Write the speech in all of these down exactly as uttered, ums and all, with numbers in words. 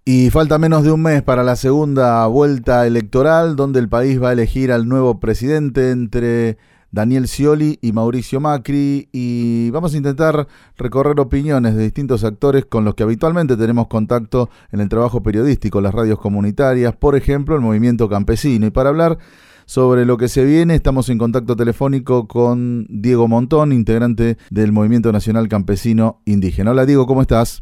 Y falta menos de un mes para la segunda vuelta electoral, donde el país va a elegir al nuevo presidente entre Daniel Scioli y Mauricio Macri, y vamos a intentar recorrer opiniones de distintos actores con los que habitualmente tenemos contacto en el trabajo periodístico, las radios comunitarias, por ejemplo, el movimiento campesino. Y para hablar sobre lo que se viene, estamos en contacto telefónico con Diego Montón, integrante del Movimiento Nacional Campesino Indígena. Hola Diego, ¿cómo estás?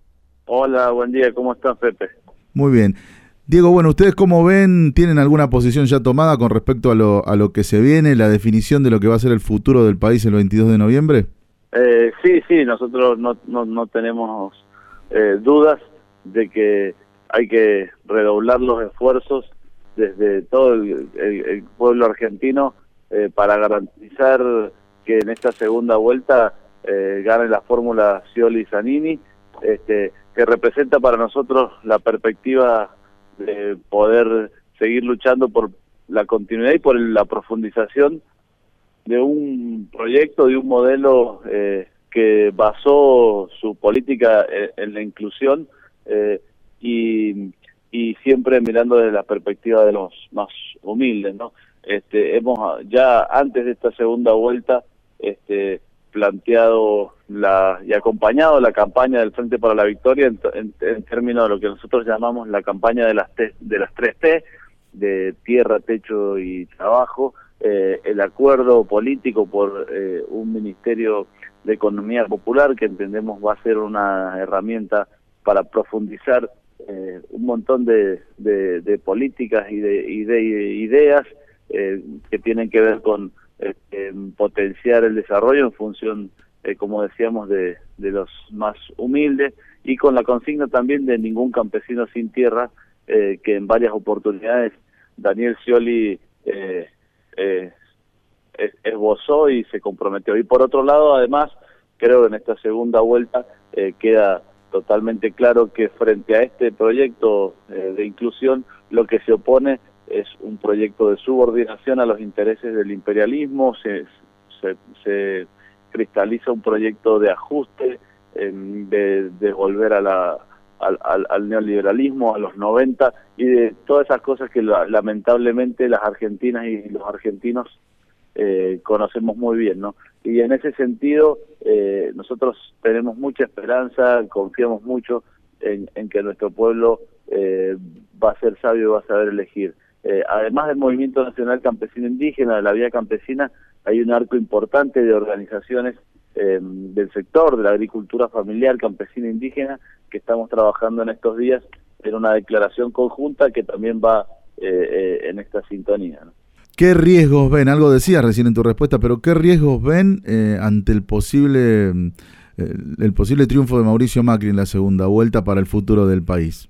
Hola, buen día, ¿cómo estás, Pepe? Muy bien. Diego, bueno, ¿ustedes cómo ven? ¿Tienen alguna posición ya tomada con respecto a lo, a lo que se viene, la definición de lo que va a ser el futuro del país el veintidós de noviembre? Eh, sí, sí, nosotros no, no, no tenemos eh, dudas de que hay que redoblar los esfuerzos desde todo el, el, el pueblo argentino eh, para garantizar que en esta segunda vuelta eh, gane la fórmula Scioli-Zanini, este, que representa para nosotros la perspectiva de poder seguir luchando por la continuidad y por la profundización de un proyecto, de un modelo eh, que basó su política en, en la inclusión eh, y, y siempre mirando desde la perspectiva de los más humildes, ¿no? Este, hemos ya antes de esta segunda vuelta este, planteado la y acompañado la campaña del Frente para la Victoria en, en, en términos de lo que nosotros llamamos la campaña de las te, de las tres T, de tierra, techo y trabajo, eh, el acuerdo político por eh, un Ministerio de Economía Popular que entendemos va a ser una herramienta para profundizar eh, un montón de, de, de políticas y de, y de ideas eh, que tienen que ver con eh, potenciar el desarrollo en función Eh, como decíamos, de, de los más humildes, y con la consigna también de ningún campesino sin tierra, eh, que en varias oportunidades Daniel Scioli eh, eh, esbozó y se comprometió. Y por otro lado, además, creo que en esta segunda vuelta eh, queda totalmente claro que frente a este proyecto eh, de inclusión, lo que se opone es un proyecto de subordinación a los intereses del imperialismo, se, se, se cristaliza un proyecto de ajuste, eh, de, de volver a la, al, al, al neoliberalismo, a los noventa, y de todas esas cosas que la, lamentablemente las argentinas y los argentinos eh, conocemos muy bien, ¿no? Y en ese sentido eh, nosotros tenemos mucha esperanza, confiamos mucho en, en que nuestro pueblo eh, va a ser sabio y va a saber elegir. Eh, además del Movimiento Nacional Campesino Indígena, de la Vía Campesina, hay un arco importante de organizaciones eh, del sector de la agricultura familiar campesina indígena que estamos trabajando en estos días en una declaración conjunta que también va eh, eh, en esta sintonía, ¿no? ¿Qué riesgos ven? Algo decías recién en tu respuesta, pero ¿qué riesgos ven eh, ante el posible, eh, el posible triunfo de Mauricio Macri en la segunda vuelta para el futuro del país?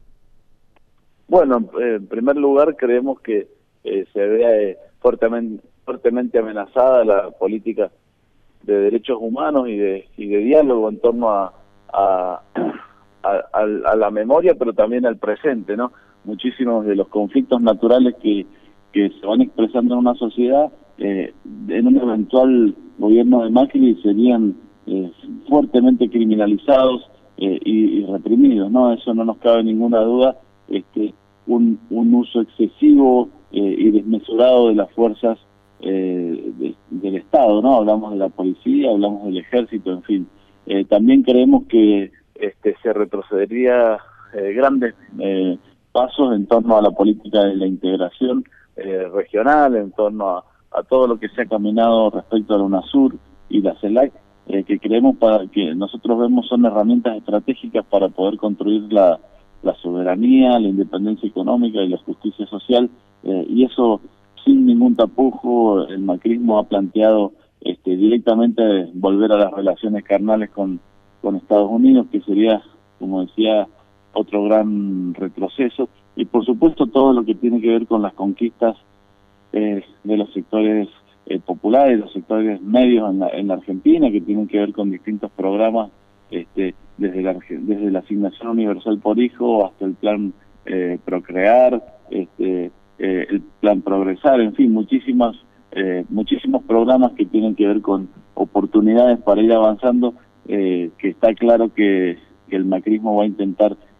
Bueno, eh, en primer lugar creemos que eh, se ve eh, fuertemente, fuertemente amenazada la política de derechos humanos y de, y de diálogo en torno a, a, a, a la memoria, pero también al presente, ¿no? Muchísimos de los conflictos naturales que, que se van expresando en una sociedad, eh, en un eventual gobierno de Macri serían eh, fuertemente criminalizados eh, y, y reprimidos, ¿no? Eso no nos cabe ninguna duda. Este, un, un uso excesivo eh, y desmesurado de las fuerzas eh, de, del Estado, ¿no? Hablamos de la policía, hablamos del ejército, en fin. Eh, también creemos que este, se retrocedería eh, grandes eh, pasos en torno a la política de la integración eh, regional, en torno a, a todo lo que se ha caminado respecto a la UNASUR y la CELAC, eh, que creemos para que nosotros vemos son herramientas estratégicas para poder construir la la soberanía, la independencia económica y la justicia social, eh, y eso sin ningún tapujo. El macrismo ha planteado este, directamente volver a las relaciones carnales con, con Estados Unidos, que sería, como decía, otro gran retroceso, y por supuesto todo lo que tiene que ver con las conquistas eh, de los sectores eh, populares, los sectores medios en la, en la Argentina, que tienen que ver con distintos programas, este desde la desde la asignación universal por hijo hasta el plan eh, Procrear, este eh, el plan Progresar, en fin, muchísimas eh, muchísimos programas que tienen que ver con oportunidades para ir avanzando, eh, que está claro que, que el macrismo va a intentar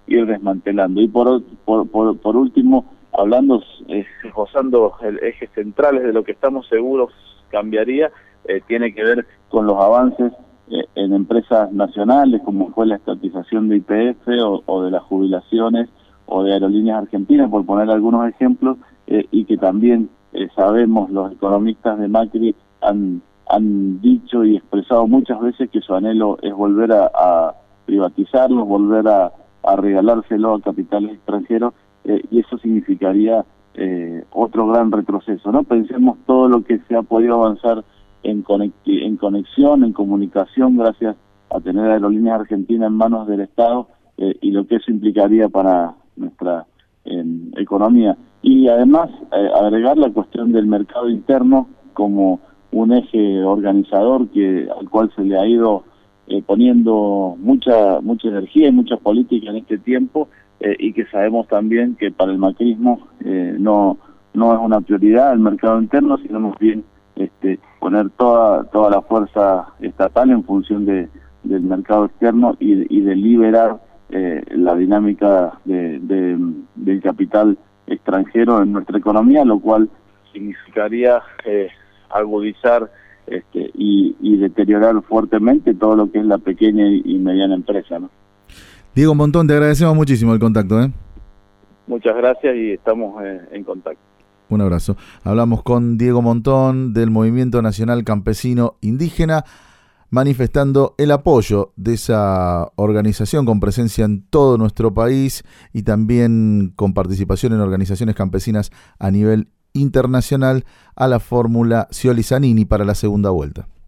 ir desmantelando. Y por, por, por, por último, hablando, eh, esbozando el ejes centrales de lo que estamos seguros cambiaría, eh, tiene que ver con los avances eh, en empresas nacionales, como fue la estatización de Y P F o, o de las jubilaciones o de Aerolíneas Argentinas, por poner algunos ejemplos, eh, y que también eh, sabemos los economistas de Macri han, han dicho y expresado muchas veces que su anhelo es volver a, a privatizarlo, volver a, a regalárselo a capitales extranjeros, eh, y eso significaría eh, otro gran retroceso, ¿no? Pensemos todo lo que se ha podido avanzar en, conecti en conexión, en comunicación, gracias a tener Aerolíneas Argentinas en manos del Estado, eh, y lo que eso implicaría para nuestra eh, economía. Y además eh, agregar la cuestión del mercado interno como un eje organizador que al cual se le ha ido eh, poniendo mucha mucha energía y mucha política en este tiempo, eh, y que sabemos también que para el macrismo eh, no no es una prioridad el mercado interno, sino más bien este, poner toda toda la fuerza estatal en función de del mercado externo y, y de liberar eh, la dinámica de, de, del capital extranjero en nuestra economía, lo cual significaría eh, agudizar este, y, y deteriorar fuertemente todo lo que es la pequeña y, y mediana empresa, ¿no? Diego Montón, te agradecemos muchísimo el contacto, ¿eh? Muchas gracias y estamos eh, en contacto. Un abrazo. Hablamos con Diego Montón del Movimiento Nacional Campesino Indígena, manifestando el apoyo de esa organización con presencia en todo nuestro país y también con participación en organizaciones campesinas a nivel internacional a la fórmula Scioli-Zanini para la segunda vuelta.